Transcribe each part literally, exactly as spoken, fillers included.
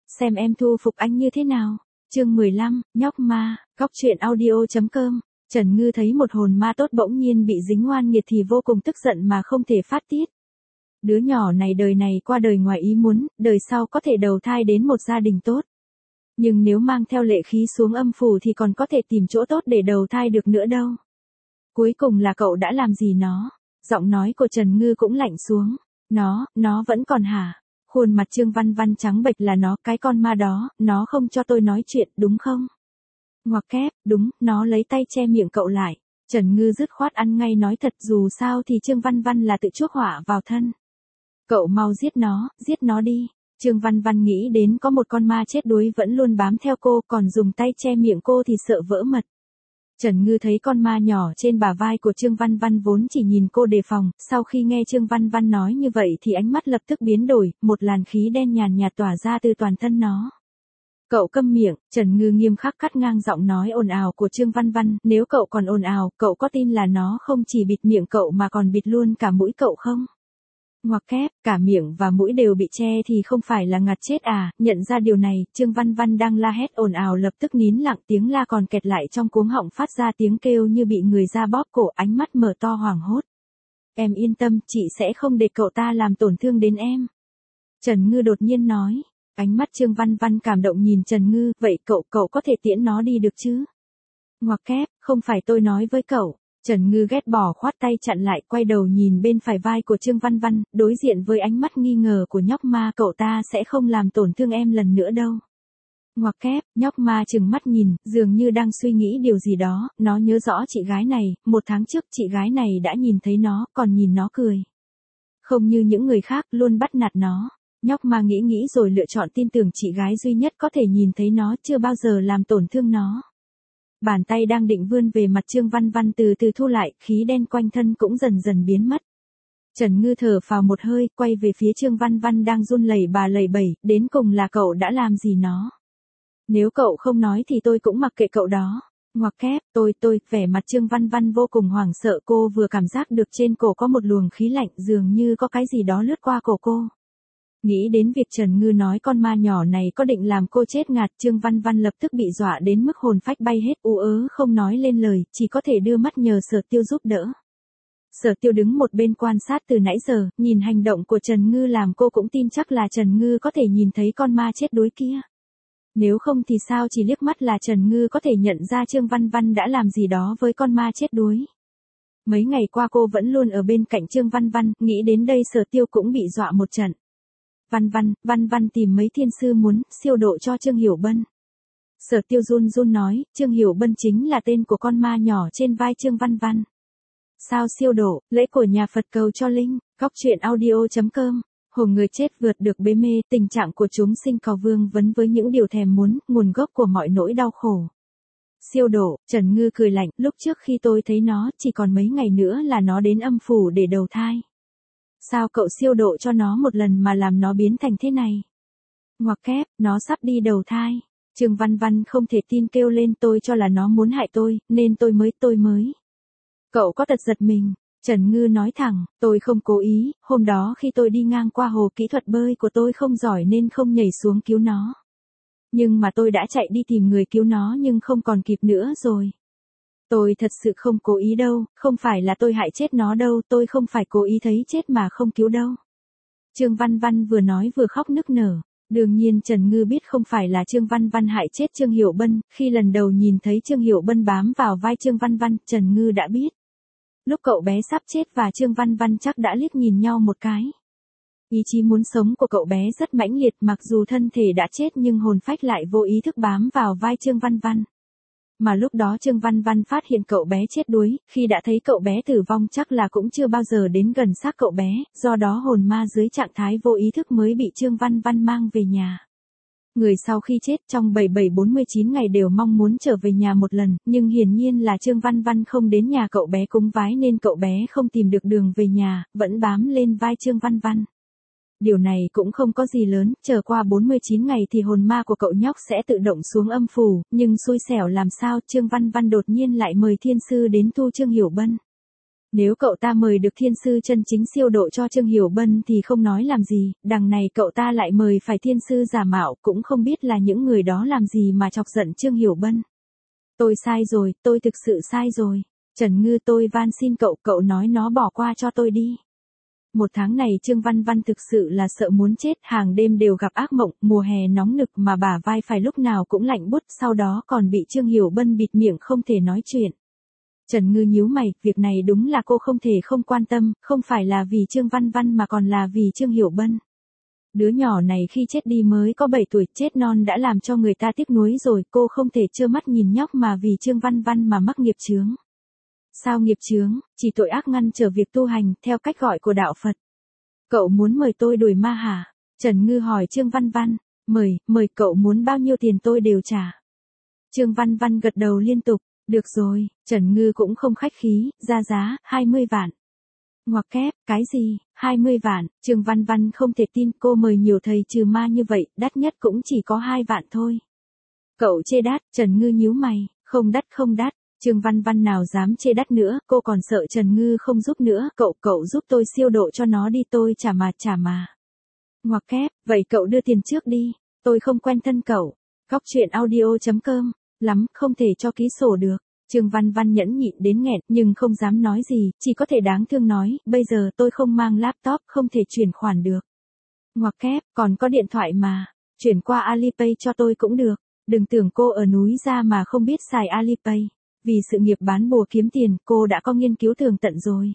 xem em thu phục anh như thế nào. Chương mười lăm, nhóc ma, góc truyện audio chấm com. Trần Ngư thấy một hồn ma tốt bỗng nhiên bị dính oan nghiệt thì vô cùng tức giận mà không thể phát tiết. Đứa nhỏ này đời này qua đời ngoài ý muốn, đời sau có thể đầu thai đến một gia đình tốt. Nhưng nếu mang theo lệ khí xuống âm phủ thì còn có thể tìm chỗ tốt để đầu thai được nữa đâu. Cuối cùng là cậu đã làm gì nó? Giọng nói của Trần Ngư cũng lạnh xuống. Nó, nó vẫn còn hả? Khuôn mặt Trương Văn Văn trắng bệch là nó, cái con ma đó, nó không cho tôi nói chuyện, đúng không? Ngoặc kép, đúng, nó lấy tay che miệng cậu lại. Trần Ngư dứt khoát ăn ngay nói thật, dù sao thì Trương Văn Văn là tự chuốc họa vào thân. Cậu mau giết nó, giết nó đi. Trương Văn Văn nghĩ đến có một con ma chết đuối vẫn luôn bám theo cô, còn dùng tay che miệng cô thì sợ vỡ mật. Trần Ngư thấy con ma nhỏ trên bả vai của Trương Văn Văn vốn chỉ nhìn cô đề phòng, sau khi nghe Trương Văn Văn nói như vậy thì ánh mắt lập tức biến đổi, một làn khí đen nhàn nhạt tỏa ra từ toàn thân nó. Cậu câm miệng, Trần Ngư nghiêm khắc cắt ngang giọng nói ồn ào của Trương Văn Văn, nếu cậu còn ồn ào, cậu có tin là nó không chỉ bịt miệng cậu mà còn bịt luôn cả mũi cậu không? Ngoặc kép, cả miệng và mũi đều bị che thì không phải là ngạt chết à? Nhận ra điều này, Trương Văn Văn đang la hét ồn ào lập tức nín lặng, tiếng la còn kẹt lại trong cuống họng phát ra tiếng kêu như bị người da bóp cổ, ánh mắt mở to hoảng hốt. Em yên tâm, chị sẽ không để cậu ta làm tổn thương đến em. Trần Ngư đột nhiên nói. Ánh mắt Trương Văn Văn cảm động nhìn Trần Ngư, vậy cậu, cậu có thể tiễn nó đi được chứ? Ngoặc kép, không phải tôi nói với cậu. Trần Ngư ghét bỏ khoát tay chặn lại, quay đầu nhìn bên phải vai của Trương Văn Văn, đối diện với ánh mắt nghi ngờ của nhóc ma, cậu ta sẽ không làm tổn thương em lần nữa đâu. Ngoặc kép, nhóc ma trừng mắt nhìn, dường như đang suy nghĩ điều gì đó, nó nhớ rõ chị gái này, một tháng trước chị gái này đã nhìn thấy nó, còn nhìn nó cười. Không như những người khác, luôn bắt nạt nó. Nhóc ma nghĩ nghĩ rồi lựa chọn tin tưởng chị gái duy nhất có thể nhìn thấy nó, chưa bao giờ làm tổn thương nó. Bàn tay đang định vươn về mặt Trương Văn Văn từ từ thu lại, khí đen quanh thân cũng dần dần biến mất. Trần Ngư thở phào một hơi, quay về phía Trương Văn Văn đang run lẩy bà lẩy bẩy, đến cùng là cậu đã làm gì nó? Nếu cậu không nói thì tôi cũng mặc kệ cậu đó. Ngoặc kép, tôi, tôi, vẻ mặt Trương Văn Văn vô cùng hoảng sợ, cô vừa cảm giác được trên cổ có một luồng khí lạnh, dường như có cái gì đó lướt qua cổ cô. Nghĩ đến việc Trần Ngư nói con ma nhỏ này có định làm cô chết ngạt, Trương Văn Văn lập tức bị dọa đến mức hồn phách bay hết, ú ớ không nói lên lời, chỉ có thể đưa mắt nhờ Sở Tiêu giúp đỡ. Sở Tiêu đứng một bên quan sát từ nãy giờ, nhìn hành động của Trần Ngư làm cô cũng tin chắc là Trần Ngư có thể nhìn thấy con ma chết đuối kia. Nếu không thì sao chỉ liếc mắt là Trần Ngư có thể nhận ra Trương Văn Văn đã làm gì đó với con ma chết đuối. Mấy ngày qua cô vẫn luôn ở bên cạnh Trương Văn Văn, nghĩ đến đây Sở Tiêu cũng bị dọa một trận. Văn Văn, Văn Văn tìm mấy thiên sư muốn siêu độ cho Trương Hiểu Bân. Sở Tiêu run run nói, Trương Hiểu Bân chính là tên của con ma nhỏ trên vai Trương Văn Văn. Sao siêu độ, lễ của nhà Phật cầu cho linh, góc truyện audio chấm com. Hồn người chết vượt được bế mê, tình trạng của chúng sinh có vương vấn với những điều thèm muốn, nguồn gốc của mọi nỗi đau khổ. Siêu độ, Trần Ngư cười lạnh, lúc trước khi tôi thấy nó, chỉ còn mấy ngày nữa là nó đến âm phủ để đầu thai. Sao cậu siêu độ cho nó một lần mà làm nó biến thành thế này? Ngoặc kép, nó sắp đi đầu thai. Trương Văn Văn không thể tin kêu lên, tôi cho là nó muốn hại tôi, nên tôi mới, tôi mới. Cậu có tật giật mình. Trần Ngư nói thẳng, tôi không cố ý, hôm đó khi tôi đi ngang qua hồ kỹ thuật bơi của tôi không giỏi nên không nhảy xuống cứu nó. Nhưng mà tôi đã chạy đi tìm người cứu nó nhưng không còn kịp nữa rồi. Tôi thật sự không cố ý đâu, không phải là tôi hại chết nó đâu, tôi không phải cố ý thấy chết mà không cứu đâu. Trương Văn Văn vừa nói vừa khóc nức nở. Đương nhiên Trần Ngư biết không phải là Trương Văn Văn hại chết Trương Hiểu Bân, khi lần đầu nhìn thấy Trương Hiểu Bân bám vào vai Trương Văn Văn, Trần Ngư đã biết. Lúc cậu bé sắp chết và Trương Văn Văn chắc đã liếc nhìn nhau một cái. Ý chí muốn sống của cậu bé rất mãnh liệt, mặc dù thân thể đã chết nhưng hồn phách lại vô ý thức bám vào vai Trương Văn Văn. Mà lúc đó Trương Văn Văn phát hiện cậu bé chết đuối, khi đã thấy cậu bé tử vong chắc là cũng chưa bao giờ đến gần xác cậu bé, do đó hồn ma dưới trạng thái vô ý thức mới bị Trương Văn Văn mang về nhà. Người sau khi chết trong bảy bảy bốn mươi chín ngày đều mong muốn trở về nhà một lần, nhưng hiển nhiên là Trương Văn Văn không đến nhà cậu bé cúng vái nên cậu bé không tìm được đường về nhà, vẫn bám lên vai Trương Văn Văn. Điều này cũng không có gì lớn, chờ qua bốn mươi chín ngày thì hồn ma của cậu nhóc sẽ tự động xuống âm phủ, nhưng xui xẻo làm sao Trương Văn Văn đột nhiên lại mời thiên sư đến thu Trương Hiểu Bân. Nếu cậu ta mời được thiên sư chân chính siêu độ cho Trương Hiểu Bân thì không nói làm gì, đằng này cậu ta lại mời phải thiên sư giả mạo, cũng không biết là những người đó làm gì mà chọc giận Trương Hiểu Bân. Tôi sai rồi, tôi thực sự sai rồi. Trần Ngư, tôi van xin cậu, cậu nói nó bỏ qua cho tôi đi. Một tháng này Trương Văn Văn thực sự là sợ muốn chết, hàng đêm đều gặp ác mộng, mùa hè nóng nực mà bả vai phải lúc nào cũng lạnh buốt, sau đó còn bị Trương Hiểu Bân bịt miệng không thể nói chuyện. Trần Ngư nhíu mày, việc này đúng là cô không thể không quan tâm, không phải là vì Trương Văn Văn mà còn là vì Trương Hiểu Bân. Đứa nhỏ này khi chết đi mới có bảy tuổi, chết non đã làm cho người ta tiếc nuối rồi, cô không thể trơ mắt nhìn nhóc mà vì Trương Văn Văn mà mắc nghiệp chướng. Sao nghiệp chướng? Chỉ tội ác ngăn trở việc tu hành, theo cách gọi của đạo Phật. Cậu muốn mời tôi đuổi ma hả? Trần Ngư hỏi Trương Văn Văn. Mời, mời, cậu muốn bao nhiêu tiền tôi đều trả. Trương Văn Văn gật đầu liên tục. Được rồi, Trần Ngư cũng không khách khí, ra giá, hai mươi vạn. Ngoặc kép, cái gì, hai mươi vạn, Trương Văn Văn không thể tin, cô mời nhiều thầy trừ ma như vậy, đắt nhất cũng chỉ có hai vạn thôi. Cậu chê đắt, Trần Ngư nhíu mày, không đắt không đắt, Trương Văn Văn nào dám chê đắt nữa, cô còn sợ Trần Ngư không giúp nữa, cậu, cậu giúp tôi siêu độ cho nó đi, tôi trả mà trả mà. Ngoặc kép, vậy cậu đưa tiền trước đi, tôi không quen thân cậu. Góc truyện audio chấm com, lắm, không thể cho ký sổ được. Trương Văn Văn nhẫn nhịn đến nghẹn nhưng không dám nói gì, chỉ có thể đáng thương nói, bây giờ tôi không mang laptop, không thể chuyển khoản được. Ngoặc kép, còn có điện thoại mà, chuyển qua Alipay cho tôi cũng được, đừng tưởng cô ở núi ra mà không biết xài Alipay. Vì sự nghiệp bán bùa kiếm tiền, cô đã có nghiên cứu tường tận rồi.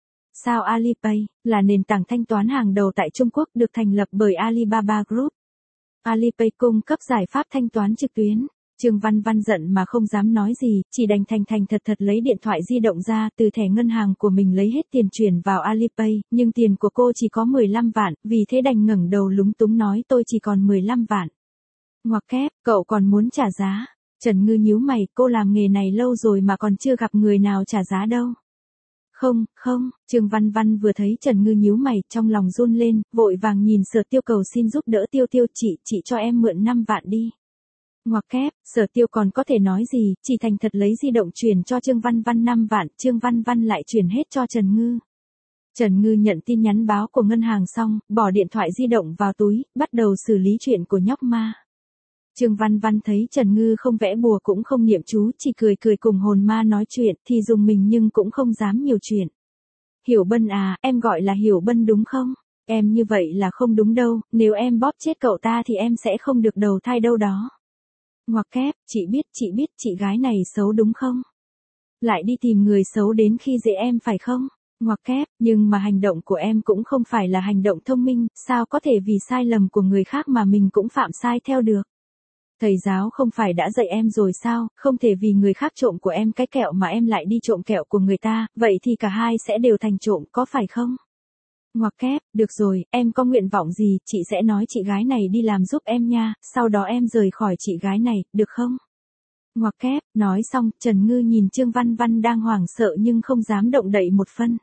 Sao Alipay, là nền tảng thanh toán hàng đầu tại Trung Quốc, được thành lập bởi Alibaba Group. Alipay cung cấp giải pháp thanh toán trực tuyến. Trương Văn Văn giận mà không dám nói gì, chỉ đành thành thành thật thật lấy điện thoại di động ra, từ thẻ ngân hàng của mình lấy hết tiền chuyển vào Alipay, nhưng tiền của cô chỉ có mười lăm vạn, vì thế đành ngẩng đầu lúng túng nói tôi chỉ còn mười lăm vạn. Ngoặc kép, cậu còn muốn trả giá? Trần Ngư nhíu mày, cô làm nghề này lâu rồi mà còn chưa gặp người nào trả giá đâu. Không, không, Trương Văn Văn vừa thấy Trần Ngư nhíu mày, trong lòng run lên, vội vàng nhìn Sở Tiêu cầu xin giúp đỡ Tiêu Tiêu, chị, chị cho em mượn năm vạn đi. Ngoặc kép, Sở Tiêu còn có thể nói gì, chỉ thành thật lấy di động chuyển cho Trương Văn Văn năm vạn, Trương Văn Văn lại chuyển hết cho Trần Ngư. Trần Ngư nhận tin nhắn báo của ngân hàng xong, bỏ điện thoại di động vào túi, bắt đầu xử lý chuyện của nhóc ma. Trương Văn Văn thấy Trần Ngư không vẽ bùa cũng không niệm chú, chỉ cười cười cùng hồn ma nói chuyện, thì dùng mình nhưng cũng không dám nhiều chuyện. Hiểu Bân à, em gọi là Hiểu Bân đúng không? Em như vậy là không đúng đâu, nếu em bóp chết cậu ta thì em sẽ không được đầu thai đâu đó. Ngoặc kép, chị biết, chị biết, chị gái này xấu đúng không? Lại đi tìm người xấu đến khi dễ em phải không? Ngoặc kép, nhưng mà hành động của em cũng không phải là hành động thông minh, sao có thể vì sai lầm của người khác mà mình cũng phạm sai theo được? Thầy giáo không phải đã dạy em rồi sao, không thể vì người khác trộm của em cái kẹo mà em lại đi trộm kẹo của người ta, vậy thì cả hai sẽ đều thành trộm, có phải không? Ngoặc kép, được rồi, em có nguyện vọng gì, chị sẽ nói chị gái này đi làm giúp em nha, sau đó em rời khỏi chị gái này, được không? Ngoặc kép, nói xong, Trần Ngư nhìn Trương Văn Văn đang hoảng sợ nhưng không dám động đậy một phân.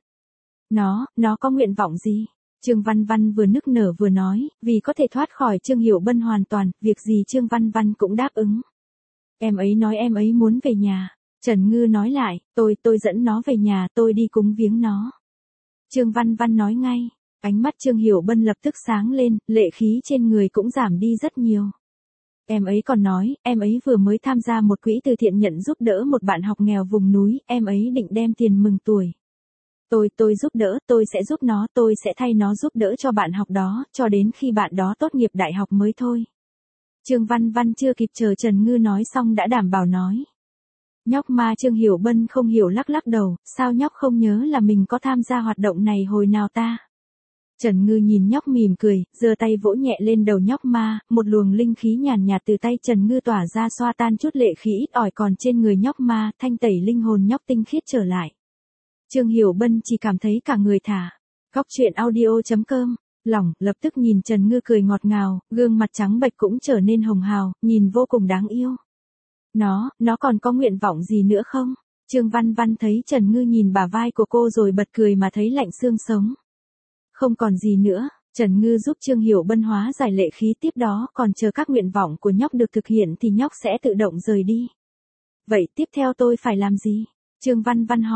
Nó, nó có nguyện vọng gì? Trương Văn Văn vừa nức nở vừa nói, vì có thể thoát khỏi Trương Hiểu Bân hoàn toàn, việc gì Trương Văn Văn cũng đáp ứng. Em ấy nói em ấy muốn về nhà. Trần Ngư nói lại, tôi, tôi dẫn nó về nhà, tôi đi cúng viếng nó. Trương Văn Văn nói ngay, ánh mắt Trương Hiểu Bân lập tức sáng lên, lệ khí trên người cũng giảm đi rất nhiều. Em ấy còn nói, em ấy vừa mới tham gia một quỹ từ thiện nhận giúp đỡ một bạn học nghèo vùng núi, em ấy định đem tiền mừng tuổi. Tôi, tôi giúp đỡ, tôi sẽ giúp nó, tôi sẽ thay nó giúp đỡ cho bạn học đó, cho đến khi bạn đó tốt nghiệp đại học mới thôi. Trương Văn Văn chưa kịp chờ Trần Ngư nói xong đã đảm bảo nói. Nhóc ma Trương Hiểu Bân không hiểu lắc lắc đầu, sao nhóc không nhớ là mình có tham gia hoạt động này hồi nào ta? Trần Ngư nhìn nhóc mỉm cười, giơ tay vỗ nhẹ lên đầu nhóc ma, một luồng linh khí nhàn nhạt từ tay Trần Ngư tỏa ra xoa tan chút lệ khí ít ỏi còn trên người nhóc ma, thanh tẩy linh hồn nhóc tinh khiết trở lại. Trương Hiểu Bân chỉ cảm thấy cả người thả. Góc truyện audio chấm com, lỏng, lập tức nhìn Trần Ngư cười ngọt ngào, gương mặt trắng bệch cũng trở nên hồng hào, nhìn vô cùng đáng yêu. Nó, nó còn có nguyện vọng gì nữa không? Trương Văn Văn thấy Trần Ngư nhìn bả vai của cô rồi bật cười mà thấy lạnh xương sống. Không còn gì nữa, Trần Ngư giúp Trương Hiểu Bân hóa giải lệ khí, tiếp đó còn chờ các nguyện vọng của nhóc được thực hiện thì nhóc sẽ tự động rời đi. Vậy tiếp theo tôi phải làm gì? Trương Văn Văn hỏi,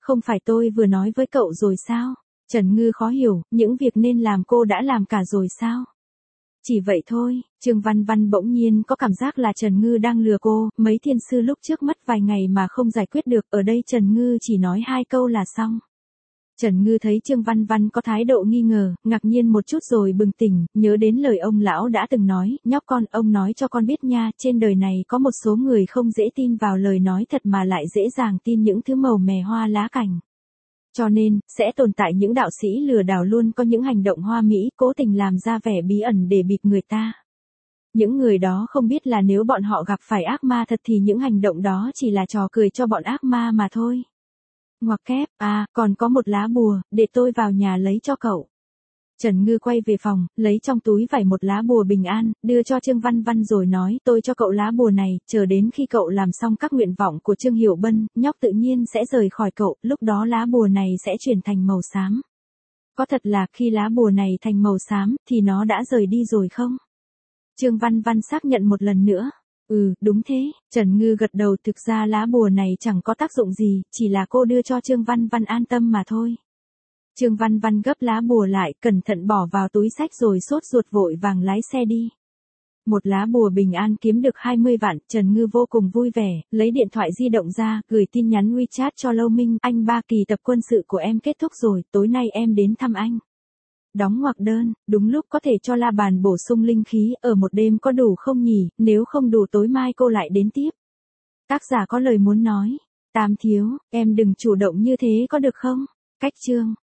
Không phải tôi vừa nói với cậu rồi sao? Trần Ngư khó hiểu, những việc nên làm cô đã làm cả rồi sao? Chỉ vậy thôi, Trương Văn Văn bỗng nhiên có cảm giác là Trần Ngư đang lừa cô, mấy thiên sư lúc trước mất vài ngày mà không giải quyết được, ở đây Trần Ngư chỉ nói hai câu là xong. Trần Ngư thấy Trương Văn Văn có thái độ nghi ngờ, ngạc nhiên một chút rồi bừng tỉnh, nhớ đến lời ông lão đã từng nói, nhóc con, ông nói cho con biết nha, trên đời này có một số người không dễ tin vào lời nói thật mà lại dễ dàng tin những thứ màu mè hoa lá cành. Cho nên, sẽ tồn tại những đạo sĩ lừa đảo luôn có những hành động hoa mỹ, cố tình làm ra vẻ bí ẩn để bịp người ta. Những người đó không biết là nếu bọn họ gặp phải ác ma thật thì những hành động đó chỉ là trò cười cho bọn ác ma mà thôi. Ngoặc kép, à, còn có một lá bùa, để tôi vào nhà lấy cho cậu. Trần Ngư quay về phòng, lấy trong túi vải một lá bùa bình an, đưa cho Trương Văn Văn rồi nói, tôi cho cậu lá bùa này, chờ đến khi cậu làm xong các nguyện vọng của Trương Hiểu Bân, nhóc tự nhiên sẽ rời khỏi cậu, lúc đó lá bùa này sẽ chuyển thành màu xám. Có thật là khi lá bùa này thành màu xám, thì nó đã rời đi rồi không? Trương Văn Văn xác nhận một lần nữa. Ừ, đúng thế, Trần Ngư gật đầu, thực ra lá bùa này chẳng có tác dụng gì, chỉ là cô đưa cho Trương Văn Văn an tâm mà thôi. Trương Văn Văn gấp lá bùa lại, cẩn thận bỏ vào túi xách rồi sốt ruột vội vàng lái xe đi. Một lá bùa bình an kiếm được hai mươi vạn, Trần Ngư vô cùng vui vẻ, lấy điện thoại di động ra, gửi tin nhắn WeChat cho Lâu Minh, anh ba kỳ tập quân sự của em kết thúc rồi, tối nay em đến thăm anh. Đóng ngoặc đơn, đúng lúc có thể cho la bàn bổ sung linh khí, ở một đêm có đủ không nhỉ, nếu không đủ tối mai cô lại đến tiếp. Tác giả có lời muốn nói, Tam thiếu, em đừng chủ động như thế có được không? Cách chương.